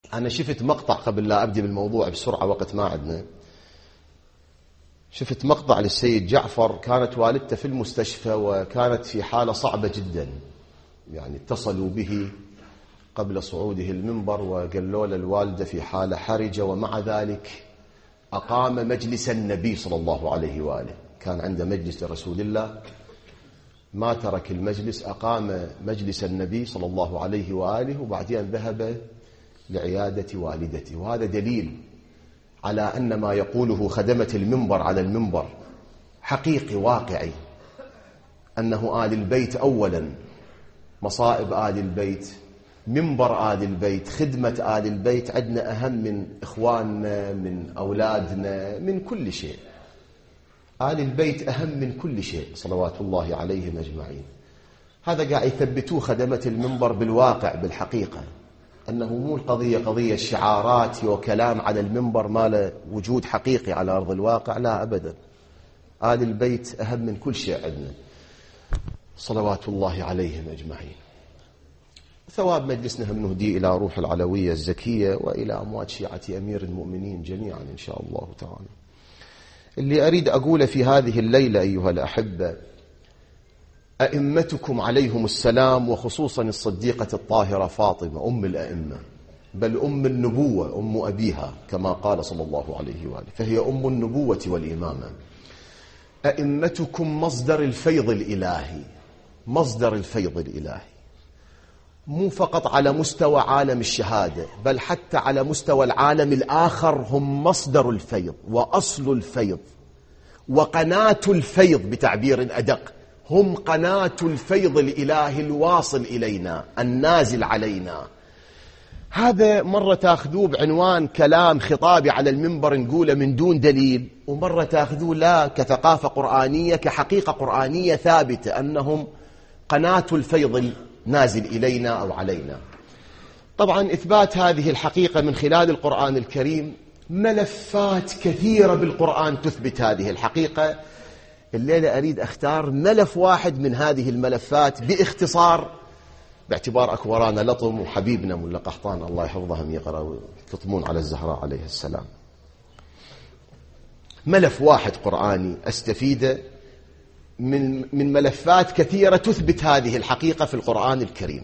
أنا شفت مقطع قبل لا أبدي بالموضوع بسرعة، وقت ما عندنا. شفت مقطع للسيد جعفر، كانت والدته في المستشفى وكانت في حالة صعبة جدا، يعني اتصلوا به قبل صعوده المنبر وقالوا له الوالدة في حالة حرجة، ومع ذلك أقام مجلس النبي صلى الله عليه وآله. كان عنده مجلس لرسول الله، ما ترك المجلس، أقام مجلس النبي صلى الله عليه وآله، وبعدين ذهب لعيادة والدته. وهذا دليل على أن ما يقوله خدمة المنبر على المنبر حقيقي واقعي، أنه آل البيت أولا، مصائب آل البيت، منبر آل البيت، خدمة آل البيت عندنا أهم من إخواننا، من أولادنا، من كل شيء. آل البيت أهم من كل شيء صلوات الله عليهم أجمعين. هذا قاعد يثبتوه خدمة المنبر بالواقع بالحقيقة، أنه مو القضية قضية شعارات وكلام على المنبر ما له وجود حقيقي على أرض الواقع، لا أبدا. آل البيت أهم من كل شيء عندنا صلوات الله عليهم أجمعين. ثواب مجلسنا هم نهدي إلى روح العلوية الزكية وإلى أموات شيعة أمير المؤمنين جميعا إن شاء الله تعالى. اللي أريد أقوله في هذه الليلة أيها الأحبة، أئمتكم عليهم السلام، وخصوصا الصديقة الطاهرة فاطمة أم الأئمة، بل أم النبوة، أم أبيها كما قال صلى الله عليه وآله، فهي أم النبوة والإمامة. أئمتكم مصدر الفيض الإلهي، مصدر الفيض الإلهي، مو فقط على مستوى عالم الشهادة، بل حتى على مستوى العالم الآخر هم مصدر الفيض وأصل الفيض وقناة الفيض بتعبير أدق. هم قناة الفيض الإلهي الواصل إلينا النازل علينا. هذا مرة تأخذوه بعنوان كلام خطابي على المنبر نقوله من دون دليل، ومرة تأخذوه لا كثقافة قرآنية، كحقيقة قرآنية ثابتة أنهم قناة الفيض نازل إلينا أو علينا. طبعا إثبات هذه الحقيقة من خلال القرآن الكريم، ملفات كثيرة بالقرآن تثبت هذه الحقيقة. الليلة أريد أختار ملف واحد من هذه الملفات باختصار، باعتبار أكو ورانا لطم وحبيبنا ملا قحطان الله يحفظهم يقرأ ويفطمون على الزهراء عليه السلام. ملف واحد قرآني أستفيده من ملفات كثيرة تثبت هذه الحقيقة في القرآن الكريم.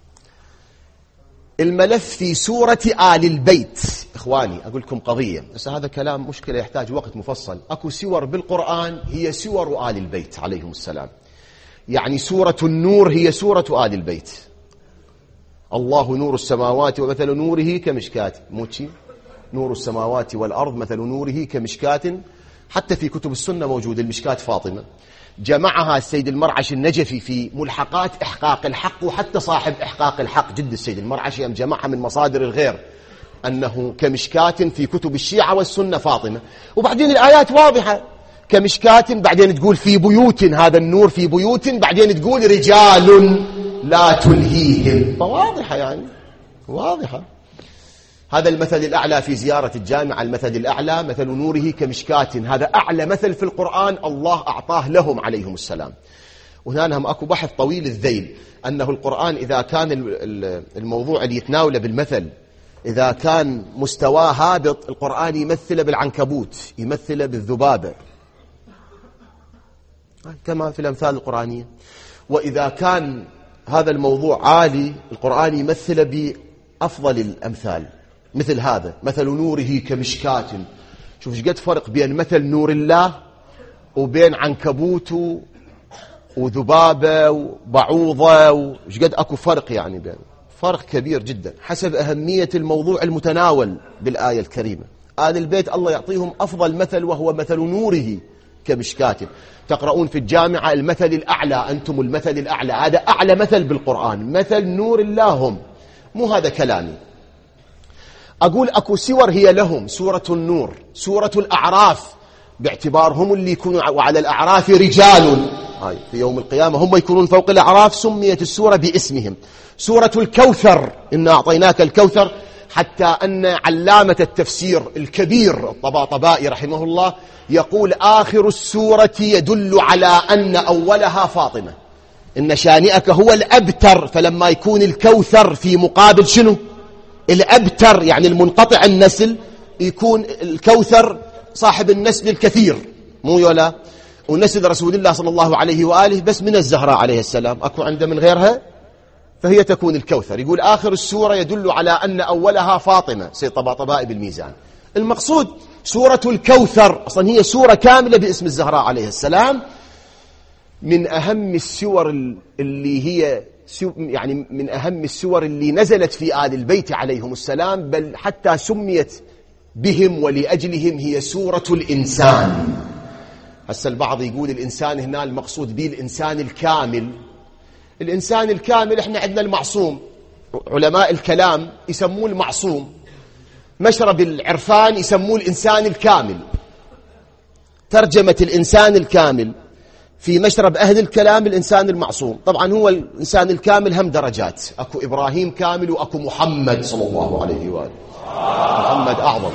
الملف في سورة آل البيت. إخواني أقول لكم قضية، بس هذا كلام مشكلة يحتاج وقت مفصل. أكو سور بالقرآن هي سور آل البيت عليهم السلام، يعني سورة النور هي سورة آل البيت. الله نور السماوات ومثل نوره كمشكاة، موتشي نور السماوات والأرض مثل نوره كمشكاة. حتى في كتب السنة موجود المشكاة فاطمة، جمعها السيد المرعشي النجفي في ملحقات إحقاق الحق، وحتى صاحب إحقاق الحق جد السيد المرعشي جمعها من مصادر الغير أنه كمشكاة في كتب الشيعة والسنة فاطمة. وبعدين الآيات واضحة، كمشكاة بعدين تقول في بيوت، هذا النور في بيوت، بعدين تقول رجال لا تلهيهم، فواضحة يعني واضحة. هذا المثل الأعلى في زيارة الجامعة، المثل الأعلى مثل نوره كمشكاة، هذا أعلى مثل في القرآن الله أعطاه لهم عليهم السلام. وهنا هم أكو بحث طويل الذيل أنه القرآن إذا كان الموضوع اللي يتناوله بالمثل إذا كان مستواه هابط، القرآن يمثله بالعنكبوت، يمثله بالذبابة كما في الأمثال القرآنية. وإذا كان هذا الموضوع عالي، القرآن يمثله بأفضل الأمثال، مثل هذا مثل نوره كمشكاة. شوف ايش قد فرق بين مثل نور الله وبين عنكبوت وذبابة وبعوضة، وايش قد اكو فرق، يعني بين فرق كبير جدا حسب أهمية الموضوع المتناول بالآية الكريمة. آل البيت الله يعطيهم أفضل مثل وهو مثل نوره كمشكاة. تقرؤون في الجامعة المثل الأعلى، أنتم المثل الأعلى، هذا أعلى مثل بالقرآن، مثل نور الله هم. مو هذا كلامي، أقول أكو سور هي لهم، سورة النور، سورة الأعراف باعتبارهم اللي يكونوا وعلى الأعراف رجال، في يوم القيامة هم يكونون فوق الأعراف، سميت السورة باسمهم. سورة الكوثر، إنا أعطيناك الكوثر، حتى أن علامة التفسير الكبير الطباطبائي رحمه الله يقول آخر السورة يدل على أن أولها فاطمة، إن شانئك هو الأبتر. فلما يكون الكوثر في مقابل شنو؟ الأبتر يعني المنقطع النسل يكون الكوثر صاحب النسل الكثير، مو يولا؟ ونسل رسول الله صلى الله عليه وآله بس من الزهراء عليه السلام، أكو عنده من غيرها، فهي تكون الكوثر. يقول آخر السورة يدل على أن أولها فاطمة، سيد طباطبائي بالميزان. المقصود سورة الكوثر أصلا هي سورة كاملة باسم الزهراء عليه السلام، من أهم السور اللي هي يعني من أهم السور اللي نزلت في آل البيت عليهم السلام، بل حتى سميت بهم ولأجلهم هي سورة الإنسان. هسه البعض يقول الإنسان هنا المقصود به الإنسان الكامل. الإنسان الكامل احنا عندنا المعصوم، علماء الكلام يسموه المعصوم، مشرب العرفان يسموه الإنسان الكامل. ترجمة الإنسان الكامل في مشرب أهل الكلام الإنسان المعصوم. طبعا هو الإنسان الكامل هم درجات، أكو إبراهيم كامل وأكو محمد صلى الله عليه وآله، محمد أعظم.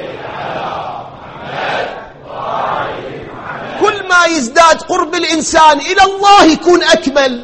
كل ما يزداد قرب الإنسان إلى الله يكون أكمل،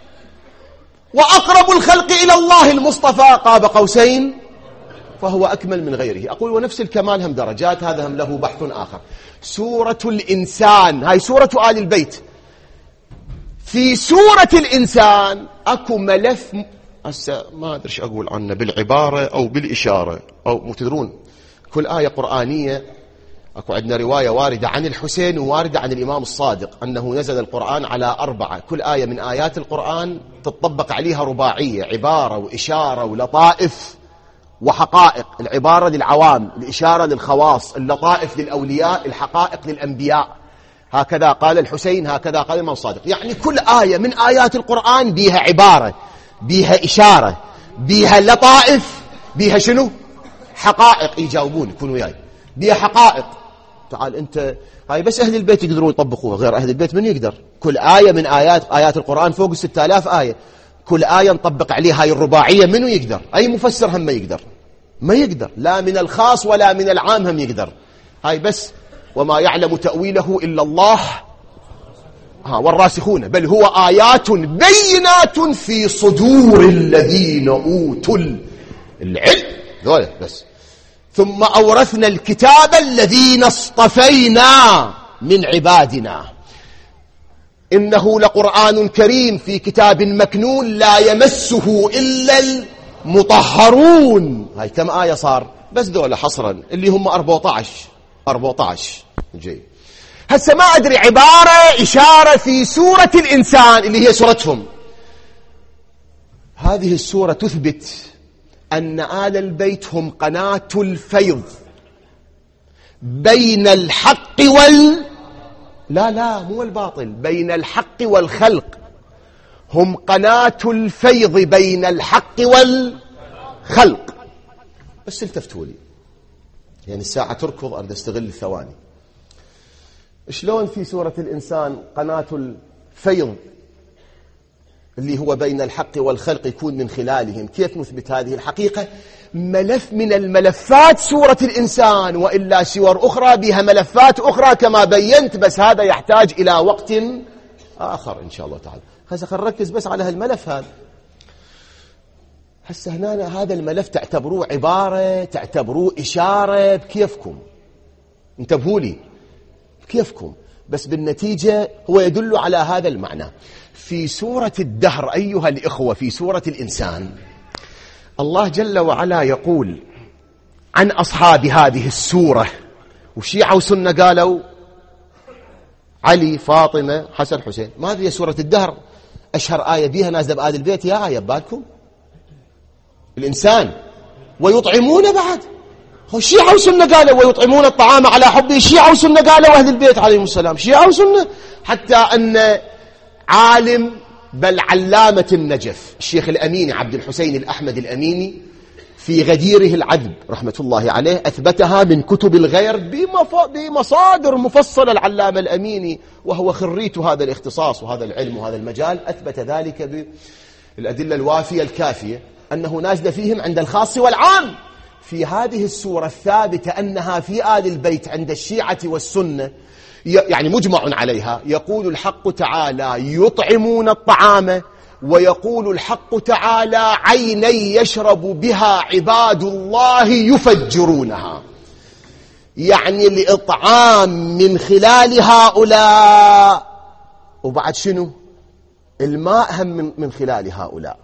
وأقرب الخلق إلى الله المصطفى قاب قوسين فهو أكمل من غيره. أقول ونفس الكمال هم درجات، هذا هم له بحث آخر. سورة الإنسان هاي سورة آل البيت. في سورة الإنسان أكو ملف هسه ما أدري ايش أقول عنه بالعبارة أو بالإشارة أو تدرون، كل آية قرآنية أكو عندنا رواية واردة عن الحسين وواردة عن الإمام الصادق أنه نزل القرآن على 4. كل آية من آيات القرآن تطبق عليها رباعية، عبارة وإشارة ولطائف وحقائق. العبارة للعوام، الإشارة للخواص، اللطائف للأولياء، الحقائق للأنبياء. هكذا قال الحسين، هكذا قال الإمام الصادق. يعني كل آية من آيات القرآن بيها عبارة، بيها إشارة، بيها لطائف، بيها شنو؟ حقائق. يجاوبون يكونوا وياي، بيها حقائق. تعال أنت هاي بس أهل البيت يقدرون يطبقوها، غير أهل البيت من يقدر؟ كل آية من آيات القرآن فوق 6000 آية، كل آية نطبق عليها هاي الرباعية، منو يقدر؟ أي مفسر هم ما يقدر، لا من الخاص ولا من العام هم يقدر. هاي بس وما يعلم تأويله إلا الله والراسخون، بل هو آيات بينات في صدور الذين أوتوا العلم. ذولا بس. ثم أورثنا الكتاب الذين اصطفينا من عبادنا إنه لقرآن كريم في كتاب مكنون لا يمسه إلا المطهرون. هاي كم آية صار؟ بس ذولا حصرا اللي هم 14 جيد. هسه ما أدري عبارة إشارة في سورة الإنسان اللي هي سورتهم. هذه السورة تثبت أن آل البيت هم قناة الفيض بين الحق لا مو الباطل، بين الحق والخلق. هم قناة الفيض بين الحق والخلق. بس التفتوا لي، يعني الساعة تركض، أريد أستغل الثواني. شلون في سورة الإنسان قناة الفيض اللي هو بين الحق والخلق يكون من خلالهم؟ كيف نثبت هذه الحقيقة؟ ملف من الملفات سورة الإنسان، وإلا سور أخرى بها ملفات أخرى كما بينت، بس هذا يحتاج إلى وقت آخر إن شاء الله تعالى. هسه خلينا نركز بس على هالملف هذا. هسه هنا هذا الملف تعتبروه عبارة، تعتبروه إشارة، بكيفكم انتبهوا لي، بكيفكم، بس بالنتيجة هو يدل على هذا المعنى. في سورة الدهر أيها الإخوة، في سورة الإنسان الله جل وعلا يقول عن أصحاب هذه السورة، وشيعة وسنة قالوا علي فاطمة حسن حسين. ما هذه سورة الدهر أشهر آية بيها نازلة بآل البيت، يا آية بالكم الإنسان. ويطعمون بعد، هو شيعة وسنة قالوا ويطعمون الطعام على حبه، شيعة وسنة قالوا أهل البيت عليهم السلام، شيعة وسنة. حتى أن عالم بل علامة النجف الشيخ الأميني عبد الحسين الأحمد الأميني في غديره العذب رحمة الله عليه أثبتها من كتب الغير بمصادر مفصلة. العلامة الأميني وهو خريت هذا الاختصاص وهذا العلم وهذا المجال أثبت ذلك بالأدلة الوافية الكافية أنه نازل فيهم عند الخاص والعام. في هذه السورة الثابتة أنها في آل البيت عند الشيعة والسنة، يعني مجمع عليها، يقول الحق تعالى يطعمون الطعام ويقول الحق تعالى عينا يشرب بها عباد الله يفجرونها، يعني الإطعام من خلال هؤلاء. وبعد شنو؟ الماء هم من خلال هؤلاء.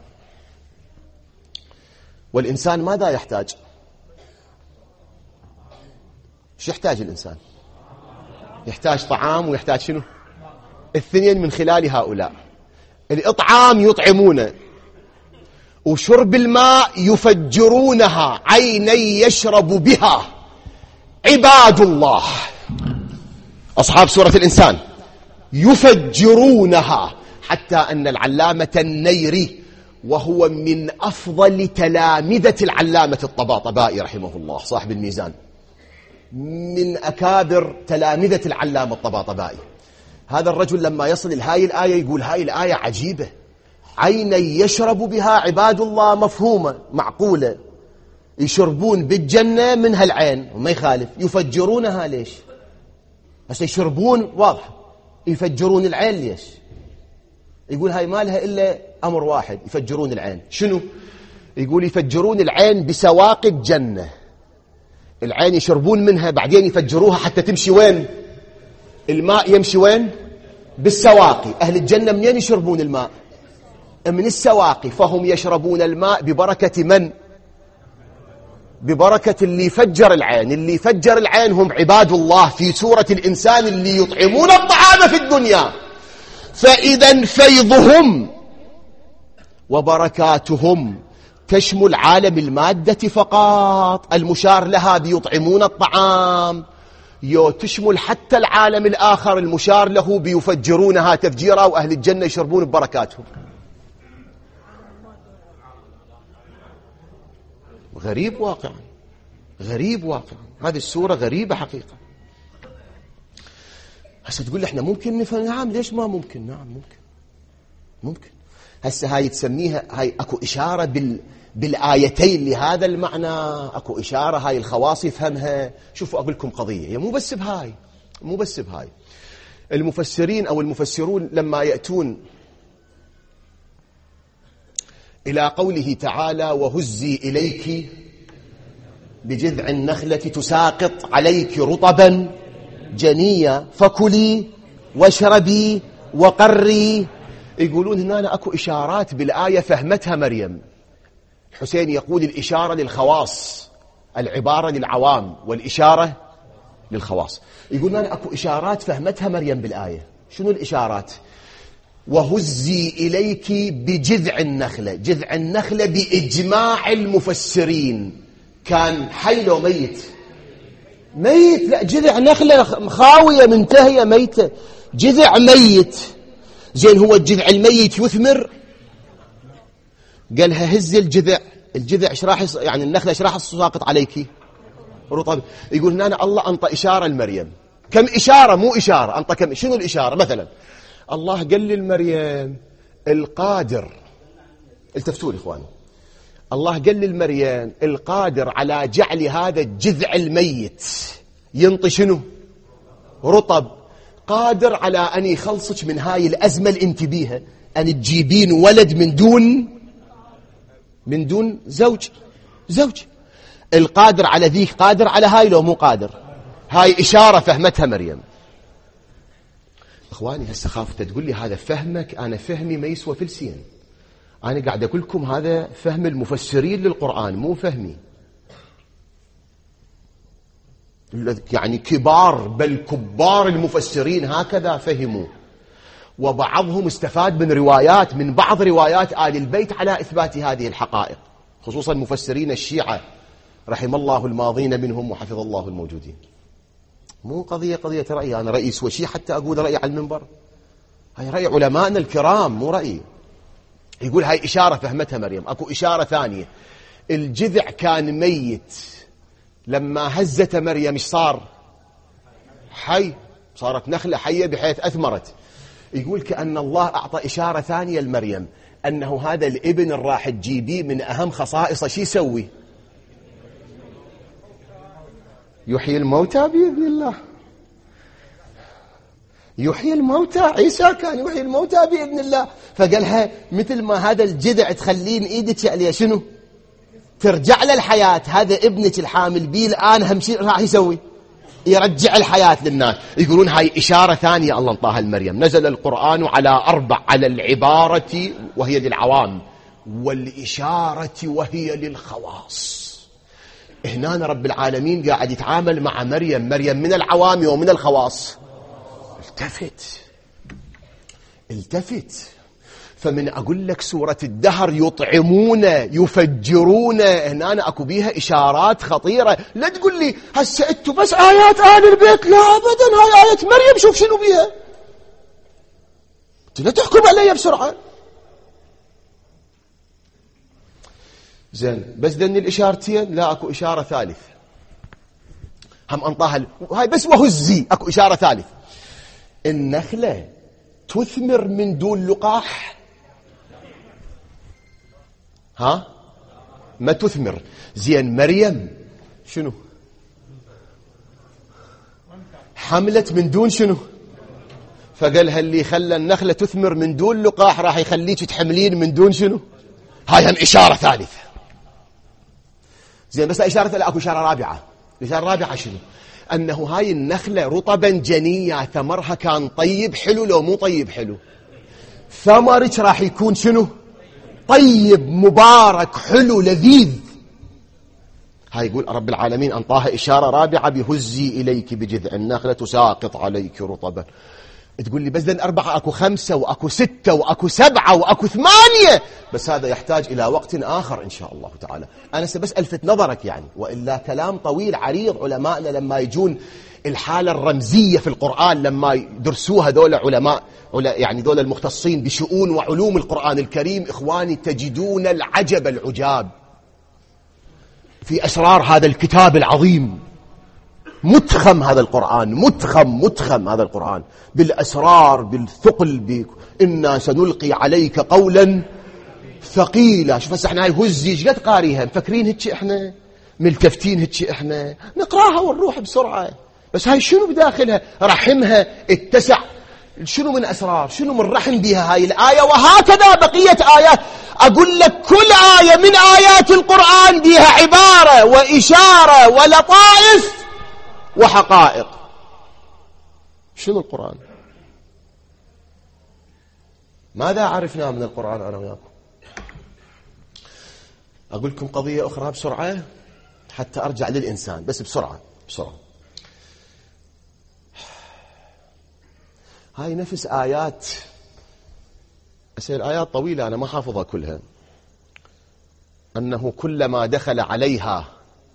والإنسان ماذا يحتاج؟ شو يحتاج الإنسان؟ يحتاج طعام ويحتاج شنو؟ الاثنين من خلال هؤلاء. الإطعام يطعمونه، وشرب الماء يفجرونها، عينا يشرب بها عباد الله، أصحاب سورة الإنسان، يفجرونها. حتى أن العلامة النيري، وهو من أفضل تلامذة العلامة الطباطبائي رحمه الله صاحب الميزان، من أكابر تلامذة العلامة الطباطبائي، هذا الرجل لما يصل لهاي الآية يقول هاي الآية عجيبة، عينا يشرب بها عباد الله، مفهومة معقولة، يشربون بالجنة من هالعين وما يخالف. يفجرونها ليش؟ بس يشربون واضح، يفجرون العين ليش؟ يقول هاي ما لها إلا أمر واحد، يفجرون العين. شنو؟ يقول يفجرون العين بسواقي الجنة، العين يشربون منها بعدين يفجروها حتى تمشي وين؟ الماء يمشي وين؟ بالسواقي. أهل الجنة منين يشربون الماء؟ من السواقي. فهم يشربون الماء ببركة من؟ ببركة اللي فجر العين. اللي فجر العين هم عباد الله في سورة الإنسان اللي يطعمون الطعام في الدنيا. فإذا فيضهم وبركاتهم تشمل عالم المادة فقط، المشار لها بيطعمون الطعام، تشمل حتى العالم الآخر المشار له بيفجرونها تفجيرا، وأهل الجنة يشربون ببركاتهم. غريب واقعا، غريب واقعا، هذه السورة غريبة حقيقة. هسه تقول لي احنا ممكن نفهم؟ نعم، ليش ما ممكن؟ نعم ممكن. هسه هاي تسميها، هاي اكو إشارة بالآيتين لهذا المعنى، اكو إشارة هاي الخواص يفهمها. شوفوا أقول لكم قضية، هي مو بس بهاي. المفسرين أو المفسرون لما يأتون إلى قوله تعالى وهزي إليك بجذع النخلة تساقط عليك رطبا جنيا فكلي واشربي وقري، يقولون هنا أكو إشارات بالآية فهمتها مريم. الحسين يقول الإشارة للخواص، العبارة للعوام، والإشارة للخواص. يقول هنا أكو إشارات فهمتها مريم بالآية. شنو الإشارات؟ وهزي إليك بجذع النخلة. جذع النخلة بإجماع المفسرين كان حي لو ميت؟ ميت. لا، جذع نخلة خاوية منتهية ميتة، جذع ميت. زين، هو الجذع الميت يثمر؟ قالها هز الجذع. الجذع ايش راح يعني النخلة ايش راح تساقط عليك؟ رطب. يقول هنا الله انطى إشارة لمريم. كم إشارة؟ مو إشارة، انطى كم. شنو الإشارة؟ مثلا الله قال للمريم القادر، التفتوا لي إخواني، الله قال للمريم القادر على جعل هذا الجذع الميت ينطي شنو؟ رطب. قادر على أن يخلصك من هاي الأزمة اللي انت بيها، أن تجيبين ولد من دون زوج. القادر على ذيك قادر على هاي لو مو قادر؟ هاي إشارة فهمتها مريم. إخواني هسه خافت تقول لي هذا فهمك، أنا فهمي ما يسوى فلسين. أنا قاعد أقول لكم هذا فهم المفسرين للقرآن مو فهمي. يعني كبار، بل كبار المفسرين هكذا فهموا، وبعضهم استفاد من بعض روايات آل البيت على إثبات هذه الحقائق، خصوصا مفسرين الشيعة رحم الله الماضين منهم وحفظ الله الموجودين. مو قضية رأي، أنا رئيس وشي حتى أقول رأي على المنبر. هاي رأي علمائنا الكرام مو رأيي. يقول هاي إشارة فهمتها مريم. أكو إشارة ثانية، الجذع كان ميت، لما هزت مريم ايش صار؟ حي، صارت نخلة حية بحيث أثمرت. يقول كأن الله أعطى إشارة ثانية لمريم أنه هذا الابن اللي راح تجيبيه من أهم خصائصه شي يسوي؟ يحيي الموتى بإذن الله. يحيي الموتى، عيسى كان يحيي الموتى بإذن الله. فقالها مثل ما هذا الجذع تخلين إيدك عليه شنو ترجع له الحياة، هذا ابنك الحامل بيه الآن هم شيء راح يسوي يرجع الحياة للناس. يقولون هاي إشارة ثانية الله انطاها لمريم. نزل القرآن على 4، على العبارة وهي للعوام، والإشارة وهي للخواص. هنا رب العالمين قاعد يتعامل مع مريم من العوام ومن الخواص. التفت. فمن أقول لك سورة الدهر يطعمون يفجرون، هنا أنا أكو بيها إشارات خطيرة. لا تقول لي هسه أنتوا بس آيات آل البيت، لا أبدا، هاي آية مريم شوف شنو بيها. لا تحكم علي بسرعة. زين بس ذني الإشارتين، لا أكو إشارة ثالث هم أنطاها هاي بس وهزي. أكو إشارة ثالث، النخلة تثمر من دون لقاح؟ ها ما تثمر. زين مريم شنو حملت من دون شنو؟ فقالها اللي خلى النخلة تثمر من دون لقاح راح يخليك تحملين من دون شنو. هاي هم إشارة ثالثة. زين بس إشارة، لا أكو إشارة رابعة. الإشارة الرابعة شنو؟ أنه هاي النخلة رطبا جنية، ثمرها كان طيب حلو لو مو طيب حلو. ثمرك راح يكون شنو؟ طيب مبارك حلو لذيذ. هاي يقول رب العالمين أنطاها إشارة رابعة، بهزي إليك بجذع النخلة تساقط عليك رطبا. تقول لي بس ذن 4، أكو 5 وأكو 6 وأكو 7 وأكو 8، بس هذا يحتاج إلى وقت آخر إن شاء الله تعالى. أنا بس ألفت نظرك يعني، وإلا كلام طويل عريض. علماءنا لما يجون الحالة الرمزية في القرآن لما يدرسوها دول علماء يعني دول المختصين بشؤون وعلوم القرآن الكريم، إخواني تجدون العجب العجاب في أسرار هذا الكتاب العظيم. متخم هذا القرآن، متخم هذا القرآن بالأسرار، بالثقل، إنا سنلقي عليك قولا ثقيلا. شوف هسه احنا هاي هزي ايش قد قاريها، مفكرين هيك احنا ملتفتين هيك احنا نقراها ونروح بسرعة. بس هاي شنو بداخلها؟ رحمها اتسع، شنو من أسرار، شنو من رحم بها هاي الآية. وهكذا بقية آيات. أقول لك كل آية من آيات القرآن بها عبارة وإشارة ولطائف وحقائق. شنو القرآن؟ ماذا عرفنا من القرآن أنا وياكم؟ أقول لكم قضية أخرى بسرعة حتى أرجع للإنسان، بس بسرعة. هاي نفس آيات، الآيات طويلة أنا ما حافظها كلها. أنه كلما دخل عليها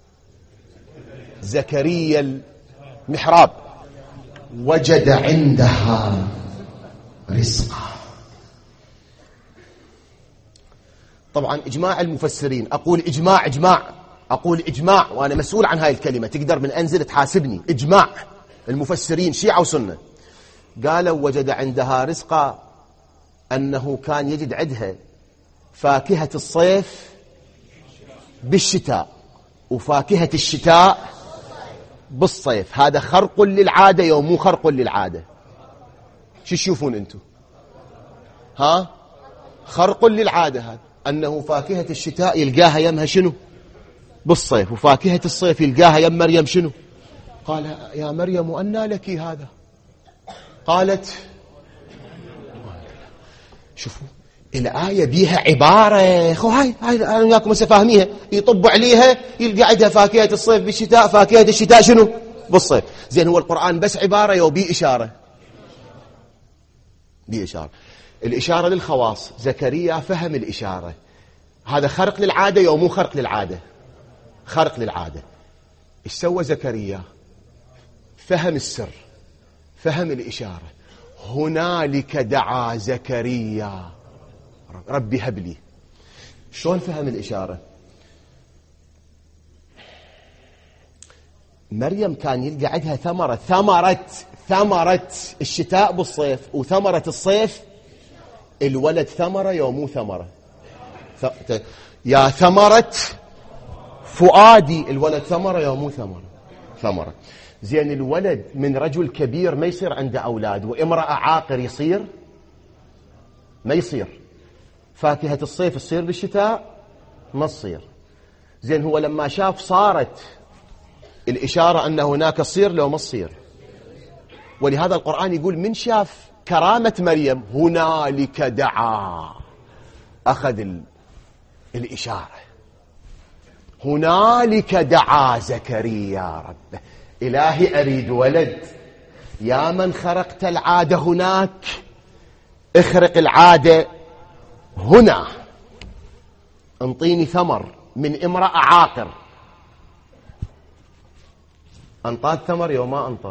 زكريا المحراب وجد عندها رزقا. طبعا إجماع المفسرين، أقول إجماع وأنا مسؤول عن هاي الكلمة، تقدر من أنزل تحاسبني. إجماع المفسرين شيعة وسنة قالوا وجد عندها رزقا، أنه كان يجد عندها فاكهة الصيف بالشتاء وفاكهة الشتاء بالصيف. هذا خرق للعادة يوم مو خرق للعادة؟ شو تشوفون أنتم؟ ها خرق للعادة هذا، أنه فاكهة الشتاء يلقاها يمها شنو بالصيف، وفاكهة الصيف يلقاها يم مريم شنو. قال يا مريم أنى لك هذا؟ قالت شوفوا الآية بيها عبارة خو هاي أنا وياكم هسه فاهميها. يطب عليها يلقى عندها فاكهة الصيف بالشتاء، فاكهة الشتاء شنو بالصيف. زين هو القرآن بس عبارة يو بي إشارة؟ بي إشارة. الإشارة للخواص. زكريا فهم الإشارة. هذا خرق للعادة يو مو خرق للعادة؟ خرق للعادة. إيش سوى زكريا؟ فهم السر، فهم الإشارة. هنالك دعا زكريا ربي هب لي. شلون فهم الإشارة؟ مريم كان يلقى عندها ثمرة الشتاء بالصيف وثمرة الصيف. الولد ثمرة يوم مو ثمرة؟ يا ثمرة فؤادي، الولد ثمرة يوم مو ثمرة؟ ثمرة. زين الولد من رجل كبير ما يصير عنده أولاد، وامرأة عاقر يصير؟ ما يصير. فاكهة الصيف تصير بالشتاء؟ ما تصير. زين هو لما شاف صارت الإشارة أن هناك تصير لو ما تصير. ولهذا القرآن يقول من شاف كرامة مريم هنالك دعا، أخذ الإشارة. هنالك دعا زكريا ربه، إلهي أريد ولد، يا من خرقت العادة هناك اخرق العادة هنا، انطيني ثمر من امرأة عاقر. أنطى ثمر يوم ما أنطى.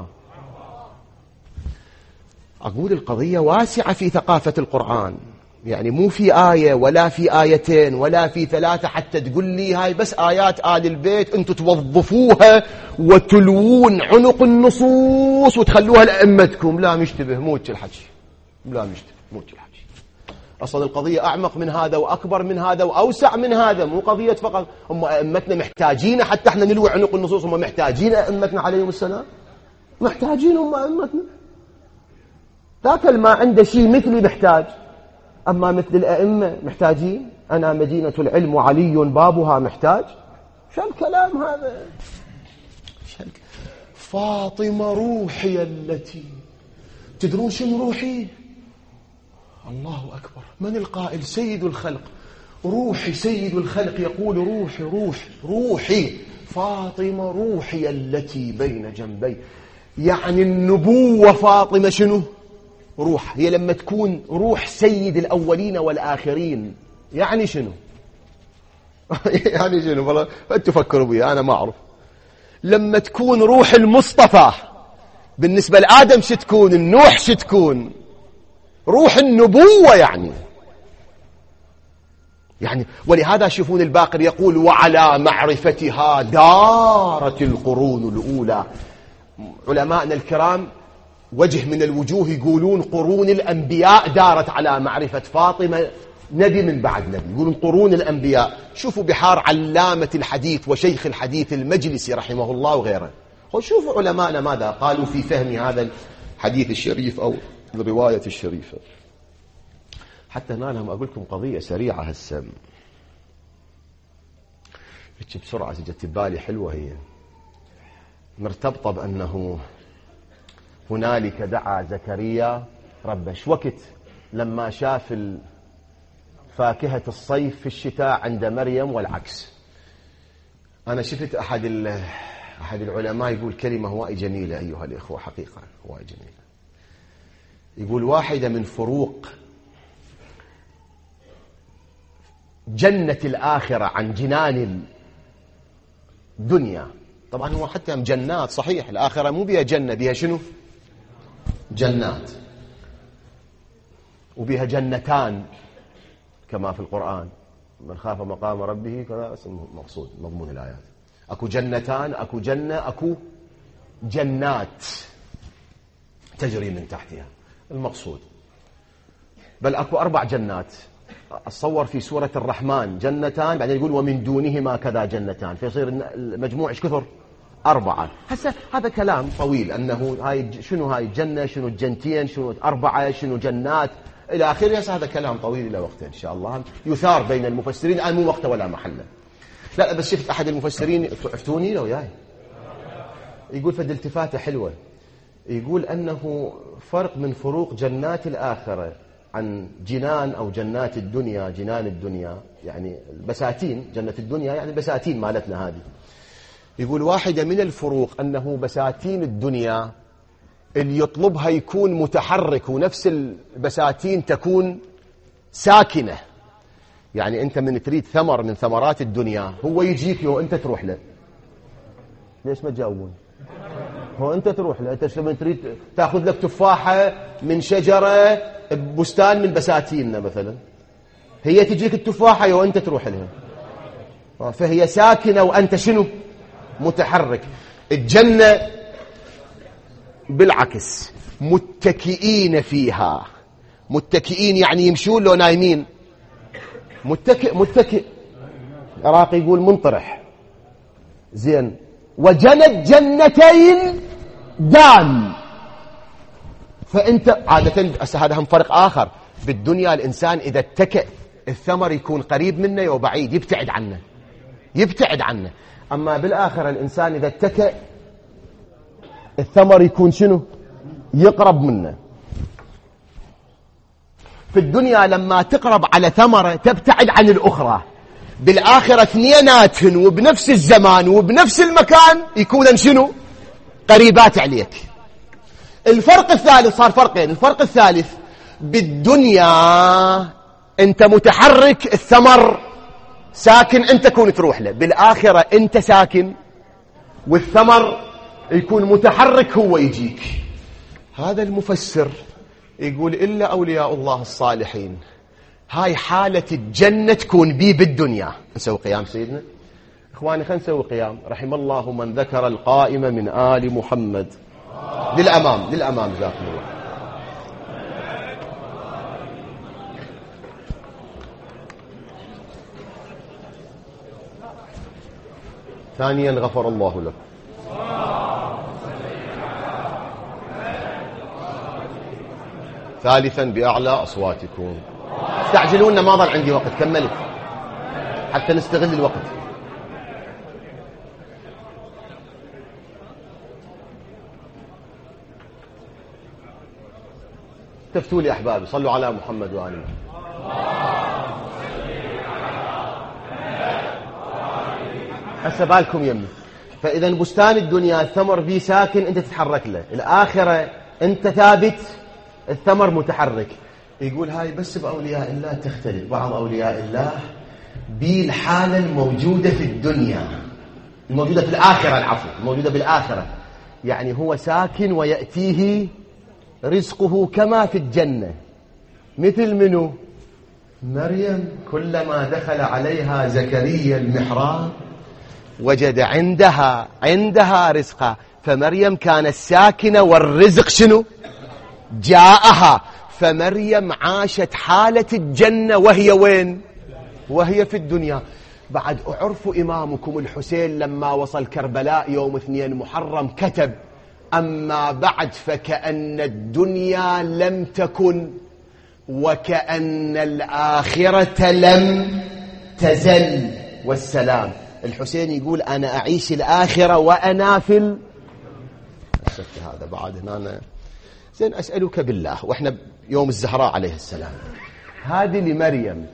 أقول القضية واسعة في ثقافة القرآن، يعني مو في آية ولا في آيتين ولا في ثلاثة حتى تقول لي هاي بس آيات آل البيت أنتم توظفوها وتلوون عنق النصوص وتخلوها لأئمتكم. لا مشتبه، موت الحكي، لا مشتبه، موت الحكي. أصلا القضية أعمق من هذا وأكبر من هذا وأوسع من هذا. مو قضية فقط هم أئمتنا محتاجين حتى احنا نلوي عنق النصوص، هم محتاجين أئمتنا عليهم السلام، محتاجين هم أئمتنا. ذاك ما عنده شيء مثلي محتاج، أما مثل الأئمة محتاجين. أنا مدينة العلم وعلي بابها محتاج. شو الكلام هذا؟ فاطمة روحي التي، تدرون شنو روحي؟ الله أكبر. من القائل؟ سيد الخلق. روحي سيد الخلق يقول روحي روحي روحي. فاطمة روحي التي بين جنبي، يعني النبوة فاطمة شنو؟ روح. هي لما تكون روح سيد الأولين والآخرين يعني شنو؟ يعني شنو؟ والله أنتوا فكروا بي، أنا ما أعرف. لما تكون روح المصطفى بالنسبة لآدم شو تكون؟ النوح شو تكون؟ روح النبوة يعني ولهذا شوفون الباقر يقول وعلى معرفتها دارت القرون الأولى. علماءنا الكرام وجه من الوجوه يقولون قرون الأنبياء دارت على معرفة فاطمة، نبي من بعد نبي، يقولون قرون الأنبياء. شوفوا بحار علامة الحديث وشيخ الحديث المجلسي رحمه الله وغيره، شوفوا علماءنا ماذا قالوا في فهم هذا الحديث الشريف أو الرواية الشريفة. حتى هنا لما أقول لكم قضية سريعة هسه بسرعة جت ببالي، حلوة هي، مرتبطة بأنه هنالك دعا زكريا ربه. شو وقت لما شاف فاكهة الصيف في الشتاء عند مريم والعكس. أنا شفت أحد العلماء يقول كلمة هواي جميلة أيها الإخوة، حقيقة هواي جميلة. يقول واحدة من فروق جنة الآخرة عن جنان الدنيا، طبعا هو حتى جنات صحيح، الآخرة مو بها جنة، بها شنو؟ جنات، وبها جنتان كما في القرآن، من خاف مقام ربه كذا اسمه مقصود مضمون الآيات. أكو جنتان، أكو جنة، أكو جنات تجري من تحتها المقصود. بل أكو 4 جنات. أتصور في سورة الرحمن جنتان، بعدين يقول ومن دونهما كذا جنتان، فيصير المجموع ايش كثر؟ 4. هسه هذا كلام طويل أنه هاي شنو هاي الجنة، شنو الجنتين، شنو 4، شنو جنات إلى آخره. هذا كلام طويل إلى وقت إن شاء الله يثار بين المفسرين، الآن مو وقته ولا محله. لا بس شفت أحد المفسرين افتوني لو جاي يقول فد التفاتة حلوة، يقول أنه فرق من فروق جنات الآخرة عن جنان أو جنات الدنيا. جنان الدنيا يعني البساتين، جنة الدنيا يعني البساتين مالتنا هذه. يقول واحدة من الفروق أنه بساتين الدنيا اللي يطلبها يكون متحرك، ونفس البساتين تكون ساكنة. يعني أنت من تريد ثمر من ثمرات الدنيا هو يجيك وأنت تروح له. ليش ما تجاوبون؟ هو أنت تروح له. أنت من تريد تأخذ لك تفاحة من شجرة بستان من بساتيننا مثلا، هي تجيك التفاحة وأنت تروح لها، فهي ساكنة وأنت شنو؟ متحرك. الجنة بالعكس متكئين فيها. متكئين يعني يمشون لو نايمين. متكئ العراقي يقول منطرح. زين وجنت جنتين دان. فأنت عادة هذا هم فرق آخر. بالدنيا الإنسان إذا اتكأ الثمر يكون قريب منه وبعيد، يبتعد عنه. أما بالآخرة الإنسان إذا اتكأ الثمر يكون شنو؟ يقرب منه. في الدنيا لما تقرب على ثمرة تبتعد عن الأخرى. بالآخرة اثنيناتهن وبنفس الزمان وبنفس المكان يكونن شنو؟ قريبات عليك. الفرق الثالث، صار فرقين. الفرق الثالث، بالدنيا انت متحرك، الثمر ساكن، انت تكون تروح له. بالآخرة انت ساكن والثمر يكون متحرك، هو يجيك. هذا المفسر يقول إلا أولياء الله الصالحين هاي حالة الجنة تكون بي بالدنيا. نسوي قيام سيدنا إخواني، خلينا نسوي قيام. رحم الله من ذكر القائم من آل محمد. للأمام جزاكم الله. ثانيا غفر الله لك. ثالثا بأعلى أصواتكم. استعجلونا، ما ظل عندي وقت، كملت حتى نستغل الوقت. تفتوا لي أحبابي، صلوا على محمد وآله. هسه بالكم يمي. فإذا بستان الدنيا الثمر بيه ساكن، أنت تتحرك له. الآخرة أنت ثابت، الثمر متحرك. يقول هاي بس بأولياء الله تختلف. بعض أولياء الله بالحالة الموجودة في الدنيا، الموجودة في الآخرة، العفو، الموجودة بالآخرة، يعني هو ساكن ويأتيه رزقه كما في الجنة. مثل منو؟ مريم كلما دخل عليها زكريا المحراب وجد عندها رزقا. فمريم كانت ساكنة والرزق شنو؟ جاءها. فمريم عاشت حالة الجنة وهي وين؟ وهي في الدنيا. بعد أعرف إمامكم الحسين لما وصل كربلاء يوم 2 محرم كتب: أما بعد فكأن الدنيا لم تكن وكأن الآخرة لم تزل. والسلام. الحسين يقول أنا أعيش الآخرة وأنا في هذا بعد هنا. زين، أسألك بالله، وإحنا يوم الزهراء عليه السلام، هذه لمريم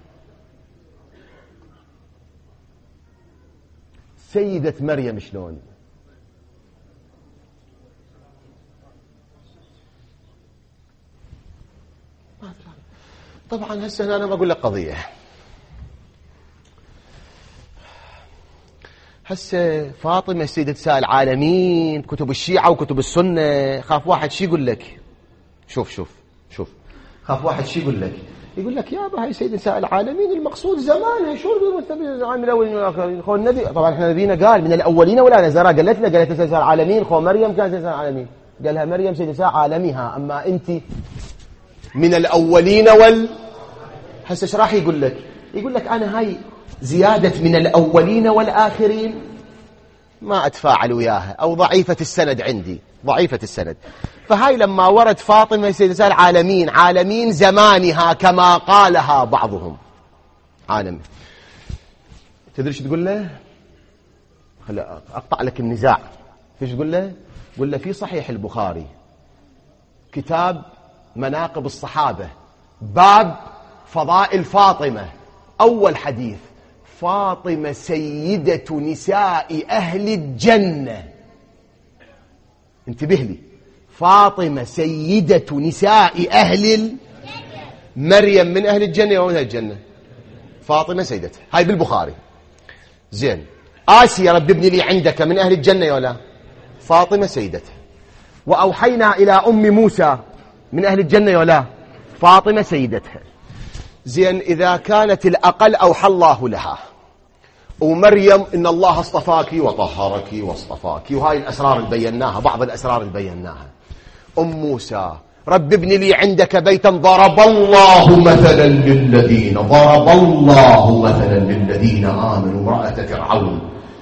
سيدة مريم شلون؟ طبعا هسه أنا بقول لك قضية. هسه فاطمة سيدة نساء العالمين، كتب الشيعة وكتب السنة، خاف واحد شي يقول لك. شوف خاف واحد شي يقول لك يابا هاي سيدة نساء العالمين المقصود زمانها، شو من الأولين والآخرين. خو النبي طبعا احنا نبينا قال من الأولين ولا نزارة، قالت سيدة نساء العالمين. خو مريم كانت سيدة نساء العالمين، قالها مريم سيدة نساء عالمها. أما أنت من الأولين هسه ايش راح يقول لك؟ يقول لك أنا هاي زيادة من الأولين والآخرين ما أتفاعل وياها، أو ضعيفة السند عندي، ضعيفة السند. فهاي لما ورد فاطمة سيدة العالمين، عالمين زمانها كما قالها بعضهم عالم. تدري ايش تقول له؟ خلي أقطع لك النزاع. فيش تقول له؟ قل له في صحيح البخاري كتاب مناقب الصحابة باب فضائل فاطمة، أول حديث: فاطمة سيدة نساء أهل الجنة. انتبه لي، فاطمة سيدة نساء أهل مريم من أهل الجنة ومن أهل الجنة؟ فاطمة سيدتها، هاي بالبخاري. زين، آسيا رب ابني لي عندك من أهل الجنة ولا؟ فاطمة سيدتها. وأوحينا إلى أم موسى من أهل الجنة ولا؟ فاطمة سيدتها. زين، إذا كانت الأقل أوحى الله لها، ومريم إن الله اصطفاك وطهرك واصطفاك، وهاي الأسرار اللي بيناها، بعض الأسرار اللي بيناها. أم موسى رب ابن لي عندك بيتا ضرب الله مثلا للذين آمنوا امرأة فرعون.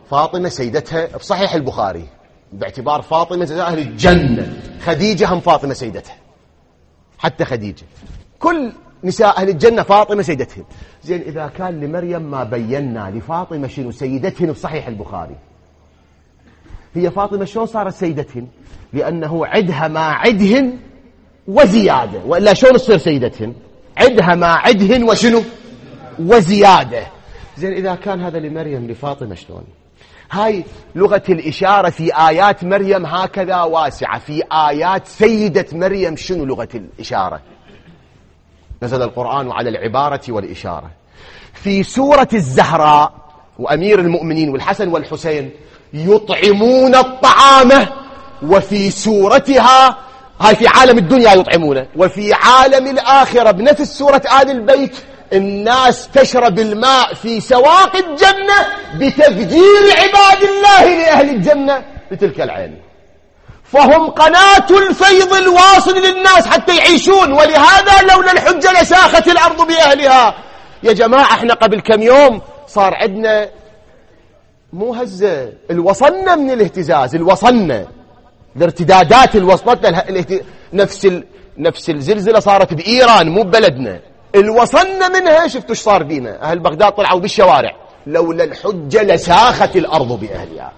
فاطمة سيدتها بصحيح البخاري، باعتبار فاطمة زوج أهل الجنة. خديجة هم فاطمة سيدتها، حتى خديجة كل نساء أهل الجنة فاطمة سيدتهم. زين إذا كان لمريم ما بينا لفاطمة شنو سيدتهن بصحيح البخاري، هي فاطمة شلون صارت سيدتهن؟ لأنه عدها ما عدهن وزيادة، وإلا شلون تصير سيدتهن؟ عدها ما عدهن وشنو وزيادة. زين إذا كان هذا لمريم لفاطمة شلون؟ هاي لغة الإشارة في آيات مريم هكذا واسعة، في آيات سيدة مريم شنو لغة الإشارة؟ نزل القرآن على العبارة والإشارة. في سورة الزهراء وأمير المؤمنين والحسن والحسين يطعمون الطعام، وفي سورتها هاي في عالم الدنيا يطعمونه، وفي عالم الآخرة بنفس سورة آل البيت الناس تشرب الماء في سواق الجنة بتفجير عباد الله لأهل الجنة بتلك العين. فهم قناة الفيض الواصل للناس حتى يعيشون، ولهذا لولا الحجة لساخت الأرض بأهلها. يا جماعة احنا قبل كم يوم صار عندنا مو هزة، الوصلنا من الاهتزاز، الوصلنا الارتدادات الوصلتنا نفس الزلزلة صارت بإيران مو ببلدنا، الوصلنا منها. شفتوا ايش صار بينا؟ أهل بغداد طلعوا بالشوارع لولا الحجة لساخت الأرض بأهلها.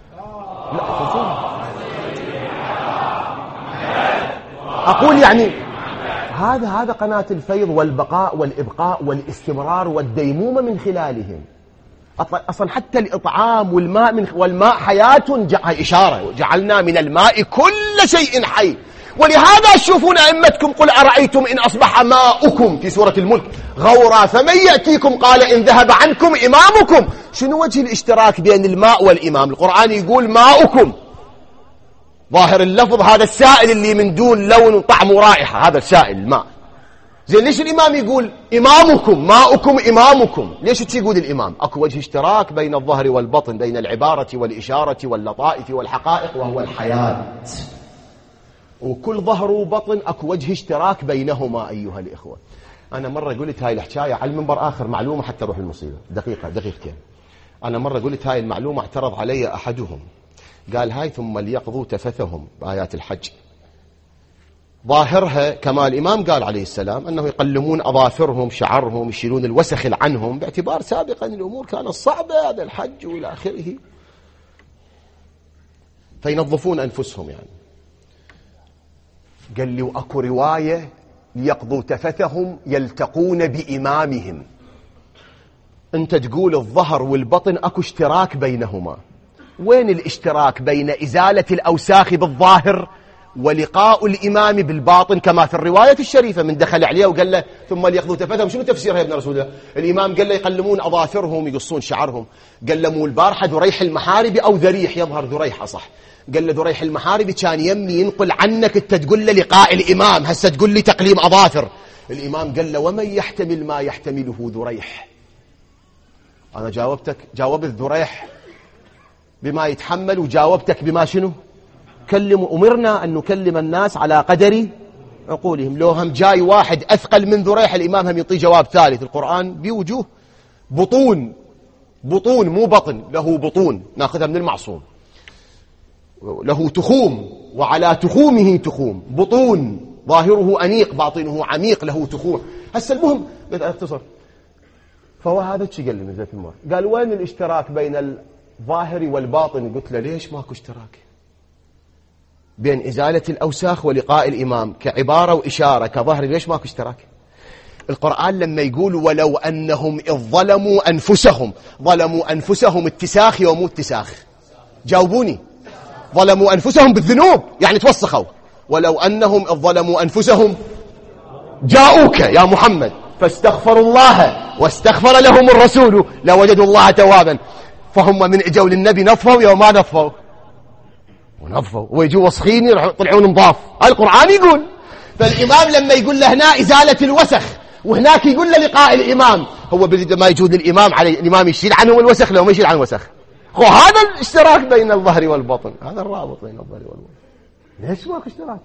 أقول يعني هذا قناة الفيض والبقاء والإبقاء والاستمرار والديمومة من خلالهم. أصلا حتى الإطعام والماء حياة، إشارة جعلنا من الماء كل شيء حي. ولهذا تشوفون أئمتكم قل أرأيتم إن أصبح ماؤكم في سورة الملك غورا فمن يأتيكم قال إن ذهب عنكم إمامكم. شنو وجه الاشتراك بين الماء والإمام؟ القرآن يقول ماؤكم، ظاهر اللفظ هذا السائل اللي من دون لون وطعم ورائحة، هذا السائل الماء. زين ليش الإمام يقول إمامكم ماؤكم إمامكم؟ ليش يقول الإمام؟ أكو وجه اشتراك بين الظهر والبطن، بين العبارة والإشارة واللطائف والحقائق، وهو الحياة. وكل ظهر وبطن أكو وجه اشتراك بينهما أيها الإخوة. أنا مرة قلت هاي الحكاية على المنبر، آخر معلومة حتى روح المصيبة، دقيقتين. أنا مرة قلت هاي المعلومة، اعترض علي أحدهم قال هاي ثم ليقضوا تفثهم بآيات الحج. ظاهرها كما الإمام قال عليه السلام أنه يقلمون أظافرهم شعرهم يشيلون الوسخ عنهم، باعتبار سابقا الأمور كانت صعبة، هذا الحج وإلى آخره، فينظفون أنفسهم يعني. قال لي وأكو رواية ليقضوا تفثهم يلتقون بإمامهم. أنت تقول الظهر والبطن أكو اشتراك بينهما، وين الاشتراك بين إزالة الأوساخ بالظاهر ولقاء الإمام بالباطن كما في الرواية الشريفة؟ من دخل عليه وقال له ثم ليقضوا تفثهم، شنو تفسيرها يا ابن رسول الله؟ الإمام قال له يقلمون أظافرهم يقصون شعرهم. قال له مو البارحة ذريح المحارب أو ذريح، يظهر ذريح أصح. قال له ذريح المحارب كان يمي ينقل عنك انت تقول له لقاء الإمام، هسه تقول لي تقليم أظافر. الإمام قال له ومن يحتمل ما يحتمله ذريح. أنا جاوبت ذريح بما يتحمل، وجاوبتك بما شنو؟ أمرنا أن نكلم الناس على قدر عقولهم. لو هم جاي واحد أثقل من ذريح الإمام هم يعطي جواب ثالث. القرآن بوجوه بطون مو بطن، له بطون ناخذها من المعصوم، له تخوم وعلى تخومه تخوم، بطون ظاهره أنيق باطنه عميق، له تخوم. هسه المهم اختصر. فهو هذا الشيء قال لي نزلت الماء، قال وين الاشتراك بين الظاهر والباطن؟ قلت له ليش ماكو اشتراك بين إزالة الأوساخ ولقاء الإمام كعبارة وإشارة كظهر؟ ليش ماكو اشتراك؟ القرآن لما يقول ولو أنهم إذ ظلموا أنفسهم اتساخ يوم اتساخ، جاوبوني. ظلموا أنفسهم بالذنوب يعني توسخوا. ولو أنهم إذ ظلموا أنفسهم جاءوك يا محمد فاستغفروا الله واستغفر لهم الرسول لوجدوا الله توابا. فهم من اجوا للنبي نظفوا يوم ما نظفوا ونظفوا، ويجوا وسخين يطلعون نظاف. القرآن يقول. فالإمام لما يقول له هنا إزالة الوسخ وهناك يقول له لقاء الإمام، هو ما يجوز للإمام على الإمام يشيل عنهم الوسخ لو ما يشيل عنه الوسخ. هذا الاشتراك بين الظهر والبطن، هذا الرابط بين الظهر والبطن. ليش ماكو اشتراك؟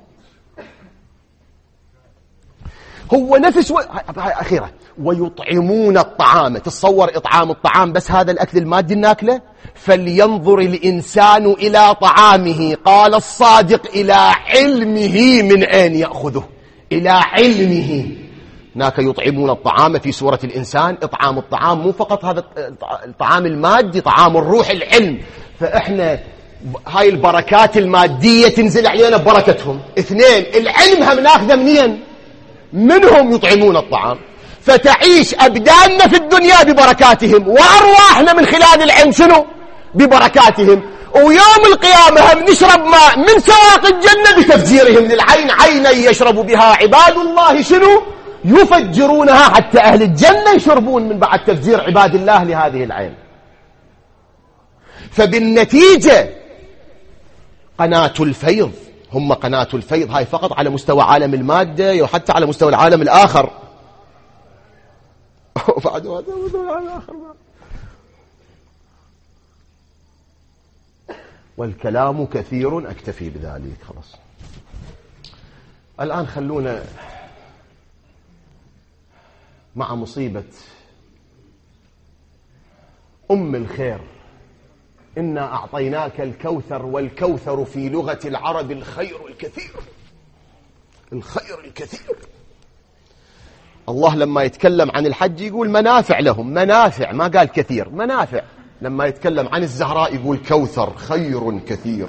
هو نفس أخيرا ويطعمون الطعام. تصور إطعام الطعام بس هذا الأكل المادي الناكله، فلينظر الإنسان إلى طعامه. قال الصادق إلى علمه من أين يأخذه، إلى علمه. هناك يطعمون الطعام في سورة الإنسان. إطعام الطعام مو فقط هذا الطعام المادي، طعام الروح العلم. فإحنا هاي البركات المادية تنزل علينا ببركتهم. اثنين، العلم هم ناخذه منين؟ منهم يطعمون الطعام. فتعيش أبداننا في الدنيا ببركاتهم، وأرواحنا من خلال العلم شنو؟ ببركاتهم. ويوم القيامة هم نشرب ماء من سواق الجنة بتفجيرهم للعين، عينا يشرب بها عباد الله شنو؟ يفجرونها، حتى أهل الجنة يشربون من بعد تفجير عباد الله لهذه العين. فبالنتيجة قناة الفيض، هم قناة الفيض هاي فقط على مستوى عالم المادة وحتى على مستوى العالم الآخر. وبعد هذا مستوى العالم الآخر. والكلام كثير، أكتفي بذلك خلاص. الآن خلونا مع مصيبة أم الخير. إنا أعطيناك الكوثر، والكوثر في لغة العرب الخير الكثير، الخير الكثير. الله لما يتكلم عن الحج يقول منافع لهم، منافع، ما قال كثير، منافع. لما يتكلم عن الزهراء يقول كوثر خير كثير.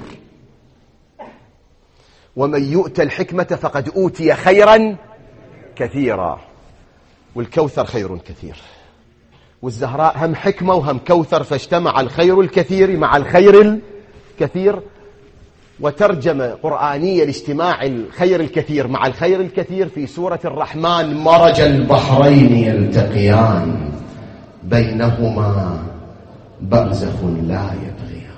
ومن يؤت الحكمة فقد أوتي خيرا كثيرا. والكوثر خير كثير، والزهراء هم حكمة وهم كوثر، فاجتمع الخير الكثير مع الخير الكثير. وترجمة قرآنية لاجتماع الخير الكثير مع الخير الكثير في سورة الرحمن: مرج البحرين يلتقيان بينهما برزخ لا يبغيان.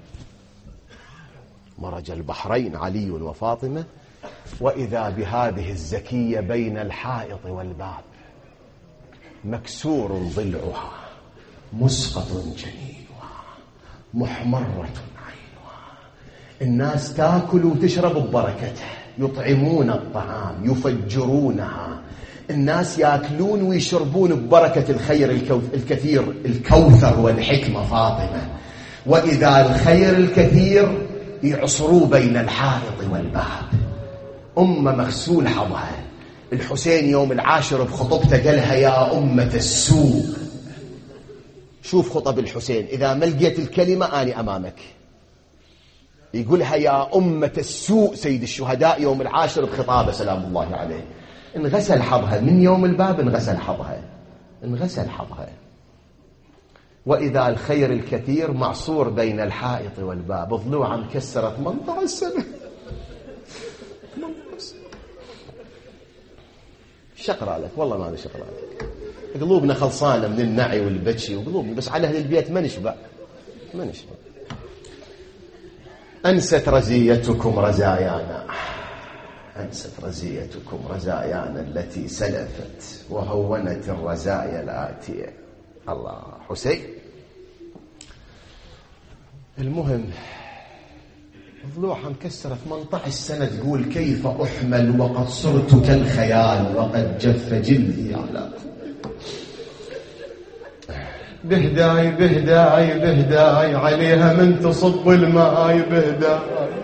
مرج البحرين علي وفاطمة، وإذا بهذه الزكية بين الحائط والباب مكسور ضلعها مسقط جنينها محمرة عينها. الناس تاكل وتشرب ببركته، يطعمون الطعام يفجرونها. الناس ياكلون ويشربون ببركة الخير الكثير، الكوثر والحكمة فاطمة. وإذا الخير الكثير يعصروا بين الحائط والباب. مغسول حظها. الحسين يوم العاشر بخطبته قالها: يا أمة السوء. شوف خطب الحسين، إذا ما لقيت الكلمة أنا أمامك. يقولها يا أمة السوء سيد الشهداء يوم العاشر بخطابه سلام الله عليه. انغسل حظها من يوم الباب، انغسل حظها، انغسل حظها. وإذا الخير الكثير معصور بين الحائط والباب. ضلوعها مكسرة 18 سنة. شقرأ لك والله ما شقرأ لك. قلوبنا خلصانة من النعي والبكي وقلوبنا، بس على أهل البيت ما نشبع، ما نشبع. أنست رزيتكم رزايانا، أنست رزيتكم رزايانا التي سلفت وهونت الرزايا الآتية. الله حسين. المهم ضلوعها مكسرة 18 سنة. تقول: كيف أحمل وقد صرت كالخيال وقد جف جلدي على بهداي بهداي بهداي عليها من تصب الماء بهداي.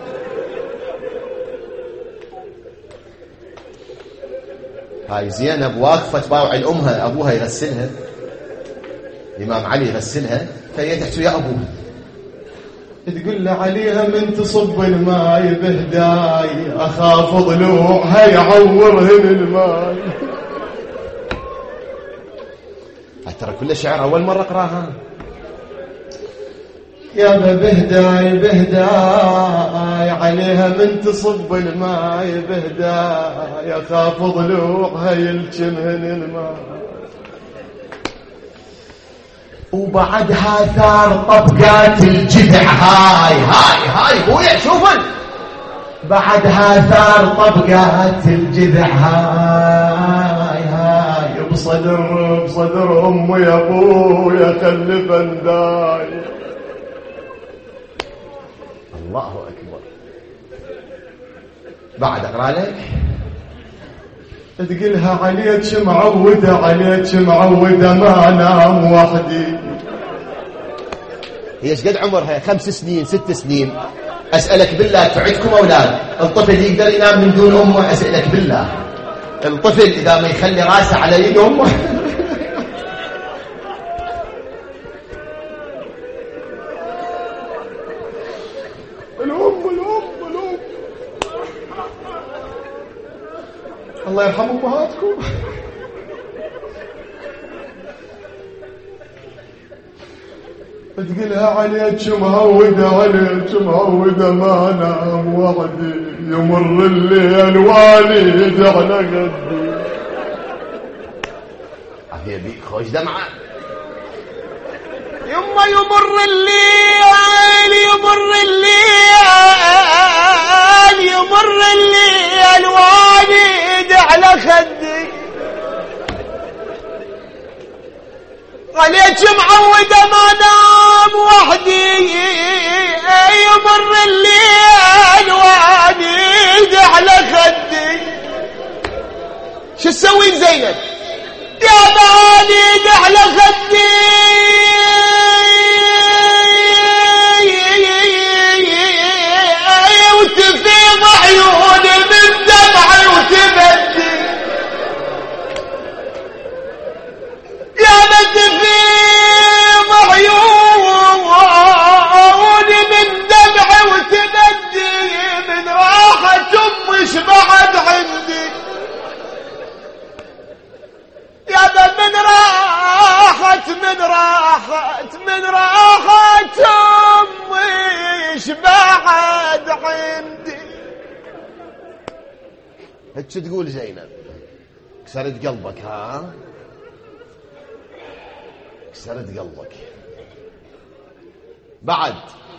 هاي زينب واقفة تباوع الأمها، أبوها يغسلها، الإمام علي يغسلها، فهي تحت يا أبوها تقول له: عليها من تصب الماء بهداي أخاف ضلوعها يعورهن الماء. ترى كل شعر أول مرة أقراها. يا بهداي بهداي عليها من تصب الماء بهداي أخاف ضلوعها يلجمهن الماء. وبعدها ثار طبقات الجذع. هاي بويا شوفن. بعدها ثار طبقات الجذع. هاي بصدر أمي يا أبويا خلفا داي. الله أكبر. بعد أقرأ لك. تقلها: عليك معودة عليك معودة ما أنام وحدي. هي ايش قد عمرها؟ 5 سنين 6 سنين. أسألك بالله، تعدكم أولاد الطفل يقدر ينام من دون أمه؟ أسألك بالله، الطفل إذا ما يخلي راسه على يد أمه الأم الله يرحم أمهاتكم. تقلها عليك مهودة ما أنام وحدي، يمر الليل والد على قدي. عافية بيك خوش دمعة. يما يمر الليل والد على خدي، عليك معودة ما نام وحدي، يمر الليل والد على خدي. شو تسوين زينب؟ يا والد على خدي وتفيض عيوني من دمعي وتبدي، يا تفيض عيوني من دمعي وتبدي، من راحة أمش بعد عندي، يا من راحت أمش بعد عندي. هيك تقول زينب؟ كسرت قلبك ها؟ كسرت قلبك. بعد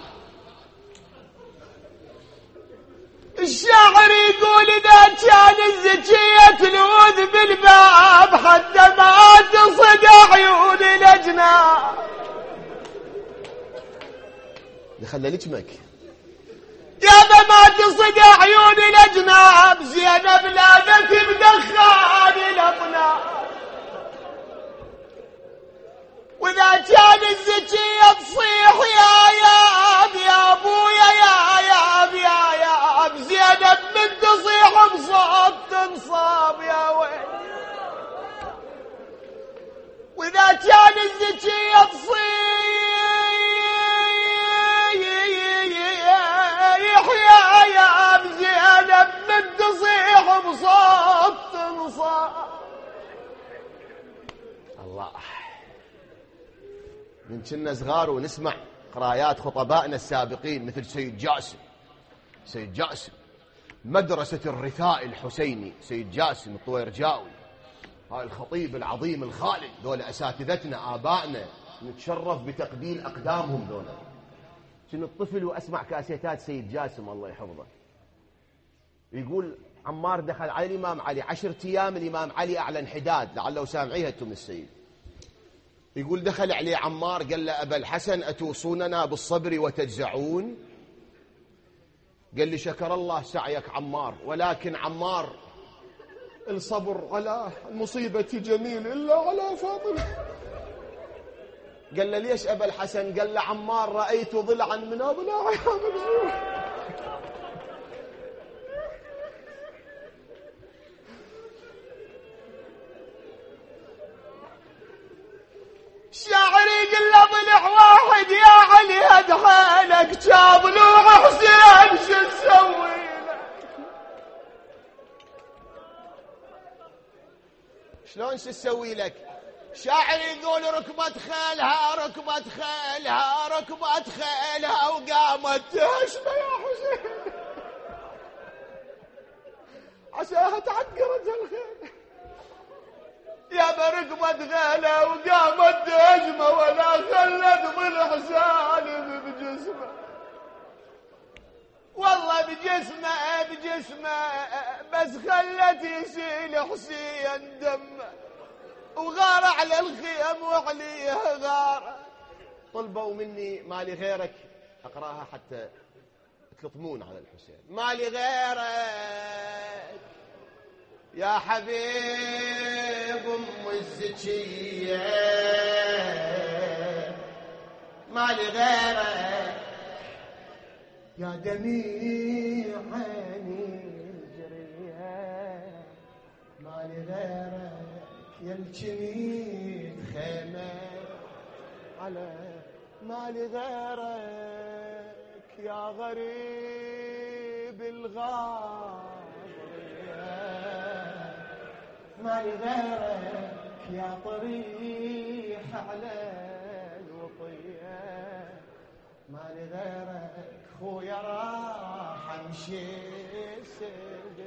الشاعر يقول إذا كان الزكية تلوذ بالباب حتى ما تصد عيون الأجناب. دخلنا لجمك يا ما تصد عيون الأجناب، زينب لاذت بدخان الأطناب. وإذا كان الزكية تصيح يا أبويا يا زينب من تصيح بصوت تنصاب يا ويل. وإذا كان الزكية تصيح يا زينب من تصيح بصوت تنصاب. الله، من كنا صغار ونسمع قرايات خطبائنا السابقين مثل سيد جاسم مدرسة الرثاء الحسيني، سيد جاسم الطويرجاوي، هاي الخطيب العظيم الخالد، دول أساتذتنا آبائنا، نتشرف بتقبيل أقدامهم. دول كنت الطفل وأسمع كاسيتات سيد جاسم الله يحفظه، يقول عمار دخل على الإمام علي 10 أيام، الإمام علي أعلن حداد، لعله سامعيها أنتم السيد. يقول دخل عليه عمار قال له أبا الحسن أتوصوننا بالصبر وتجزعون؟ قال لي شكر الله سعيك عمار، ولكن عمار الصبر على المصيبة جميل إلا على فاطمة. قال له ليش أبا الحسن؟ قال له عمار رأيت ضلعا من أضلاعها مبزوح. الشاعر يقول له ضلع واحد يا علي هدحالك، جابلوع حسين شو تسوي لك؟ شلون شو تسوي لك؟ شاعر يقول ركبت خيلها وقامت تهشم يا حسين عساها تعكرت الخيل. يا بركبت غيلها وقامت تهجمه ولا خلت ضلع سالم بجسمه، والله بجسمه بس خلت يسيل حسين دمه، وغار على الخيم وعليه غار. طلبوا مني مالي غيرك أقراها حتى تلطمون على الحسين. مالي غيرك يا حبيب أم الزكية، ما لي غيرك يا دميع عيني الجرية، ما لي غيرك يا الجنيد خيمة على، ما لي غيرك يا غريب الغابرية، ما لي غيرك يا طريح على الوطية، ما لي غيرك خويا راح امشي سدرية.